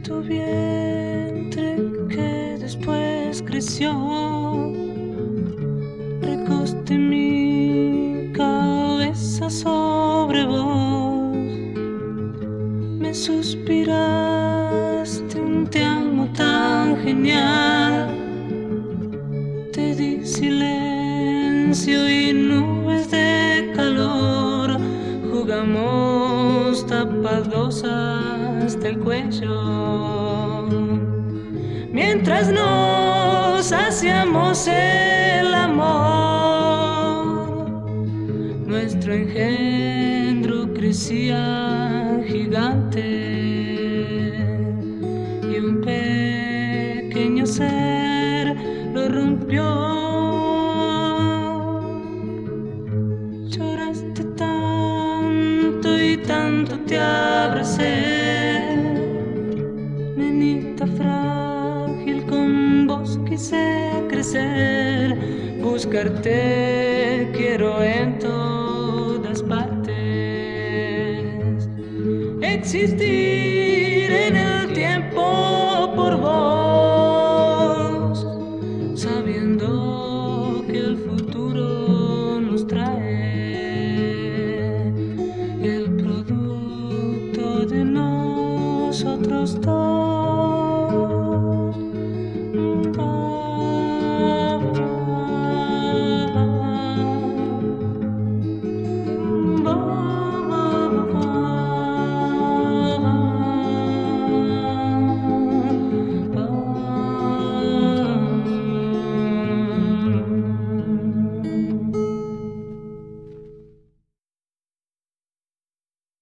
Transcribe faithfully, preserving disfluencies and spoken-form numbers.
tu vientre que después creció. Recosté mi cabeza sobre vos. Me suspiraste un te amo tan genial. Te di silencio y nubes de calor. Jugamos tapados hasta el cuello. Mientras nos hacíamos el amor, nuestro engendro crecía gigante y un pequeño ser lo rompió. Lloraste tanto y tanto te abracé, nenita frágil, con vos quise crecer, buscarte quiero en todas partes, existir.